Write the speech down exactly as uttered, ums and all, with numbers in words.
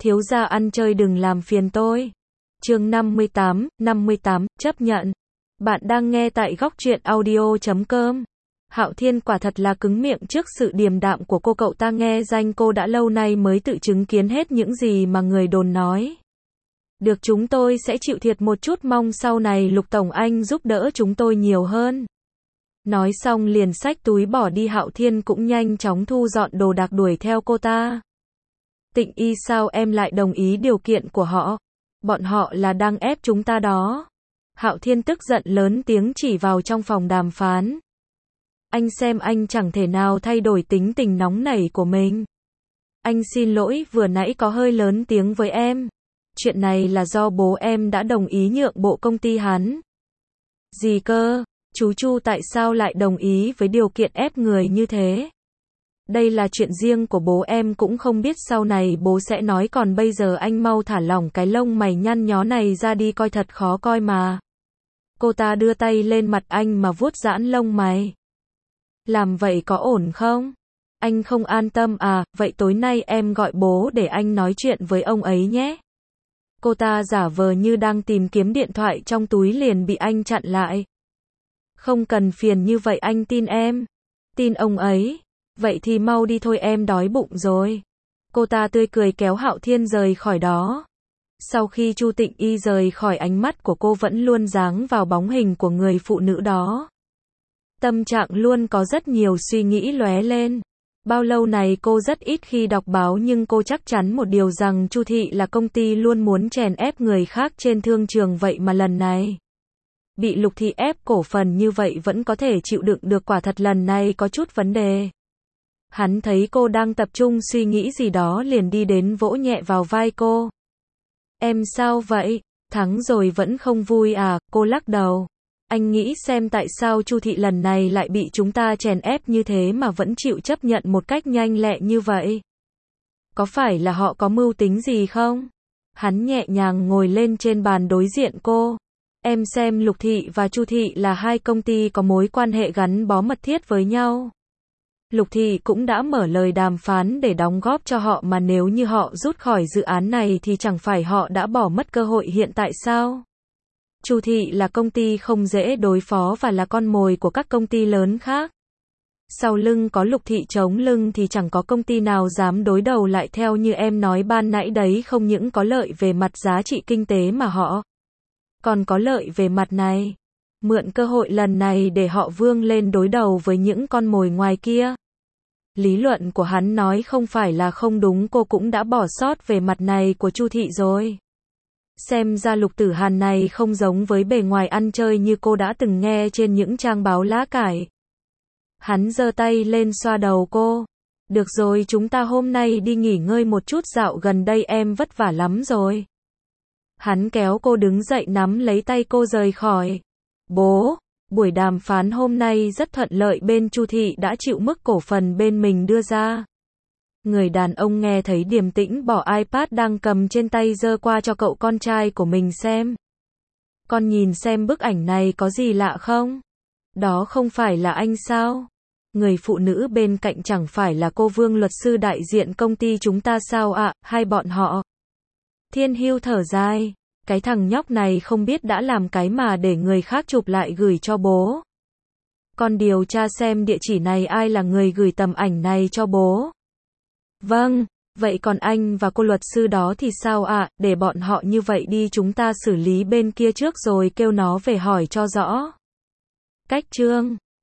Thiếu gia ăn chơi đừng làm phiền tôi. Chương năm mươi tám, năm mươi tám, chấp nhận. Bạn đang nghe tại góc truyện audio chấm com. Hạo Thiên quả thật là cứng miệng trước sự điềm đạm của cô, cậu ta nghe danh cô đã lâu nay mới tự chứng kiến hết những gì mà người đồn nói. Được, chúng tôi sẽ chịu thiệt một chút, mong sau này Lục Tổng anh giúp đỡ chúng tôi nhiều hơn. Nói xong liền xách túi bỏ đi. Hạo Thiên cũng nhanh chóng thu dọn đồ đạc đuổi theo cô ta. Tịnh Y, sao em lại đồng ý điều kiện của họ? Bọn họ là đang ép chúng ta đó. Hạo Thiên tức giận lớn tiếng chỉ vào trong phòng đàm phán. Anh xem anh chẳng thể nào thay đổi tính tình nóng nảy của mình. Anh xin lỗi, vừa nãy có hơi lớn tiếng với em. Chuyện này là do bố em đã đồng ý nhượng bộ công ty hắn. Gì cơ? Chú Chu tại sao lại đồng ý với điều kiện ép người như thế? Đây là chuyện riêng của bố, em cũng không biết sau này bố sẽ nói, còn bây giờ anh mau thả lỏng cái lông mày nhăn nhó này ra đi, coi thật khó coi mà. Cô ta đưa tay lên mặt anh mà vuốt giãn lông mày. Làm vậy có ổn không? Anh không an tâm à? Vậy tối nay em gọi bố để anh nói chuyện với ông ấy nhé. Cô ta giả vờ như đang tìm kiếm điện thoại trong túi liền bị anh chặn lại. Không cần phiền như vậy, anh tin em. Tin ông ấy? Vậy thì mau đi thôi, em đói bụng rồi. Cô ta tươi cười kéo Hạo Thiên rời khỏi đó. Sau khi Chu Tịnh Y rời khỏi, ánh mắt của cô vẫn luôn dáng vào bóng hình của người phụ nữ đó. Tâm trạng luôn có rất nhiều suy nghĩ lóe lên. Bao lâu này cô rất ít khi đọc báo, nhưng cô chắc chắn một điều rằng Chu thị là công ty luôn muốn chèn ép người khác trên thương trường, vậy mà lần này bị Lục thị ép cổ phần như vậy vẫn có thể chịu đựng được, quả thật lần này có chút vấn đề. Hắn thấy cô đang tập trung suy nghĩ gì đó liền đi đến vỗ nhẹ vào vai cô. Em sao vậy? Thắng rồi vẫn không vui à? Cô lắc đầu. Anh nghĩ xem tại sao Chu thị lần này lại bị chúng ta chèn ép như thế mà vẫn chịu chấp nhận một cách nhanh lẹ như vậy. Có phải là họ có mưu tính gì không? Hắn nhẹ nhàng ngồi lên trên bàn đối diện cô. Em xem, Lục thị và Chu thị là hai công ty có mối quan hệ gắn bó mật thiết với nhau. Lục thị cũng đã mở lời đàm phán để đóng góp cho họ, mà nếu như họ rút khỏi dự án này thì chẳng phải họ đã bỏ mất cơ hội hiện tại sao? Chu thị là công ty không dễ đối phó và là con mồi của các công ty lớn khác. Sau lưng có Lục thị chống lưng thì chẳng có công ty nào dám đối đầu lại. Theo như em nói ban nãy đấy, không những có lợi về mặt giá trị kinh tế mà họ còn có lợi về mặt này. Mượn cơ hội lần này để họ vươn lên đối đầu với những con mồi ngoài kia. Lý luận của hắn nói không phải là không đúng, cô cũng đã bỏ sót về mặt này của Chu thị rồi. Xem ra Lục Tử Hàn này không giống với bề ngoài ăn chơi như cô đã từng nghe trên những trang báo lá cải. Hắn giơ tay lên xoa đầu cô. Được rồi, chúng ta hôm nay đi nghỉ ngơi một chút, dạo gần đây em vất vả lắm rồi. Hắn kéo cô đứng dậy, nắm lấy tay cô rời khỏi. Bố, buổi đàm phán hôm nay rất thuận lợi, bên Chu thị đã chịu mức cổ phần bên mình đưa ra. Người đàn ông nghe thấy điềm tĩnh bỏ iPad đang cầm trên tay giơ qua cho cậu con trai của mình xem. Con nhìn xem bức ảnh này có gì lạ không? Đó không phải là anh sao? Người phụ nữ bên cạnh chẳng phải là cô Vương, luật sư đại diện công ty chúng ta sao ạ? À, hai bọn họ. Thiên Hưu thở dài. Cái thằng nhóc này không biết đã làm cái mà để người khác chụp lại gửi cho bố. Con điều tra xem địa chỉ này ai là người gửi tấm ảnh này cho bố. Vâng, vậy còn anh và cô luật sư đó thì sao ạ? À? Để bọn họ như vậy đi, chúng ta xử lý bên kia trước rồi kêu nó về hỏi cho rõ. Cách chương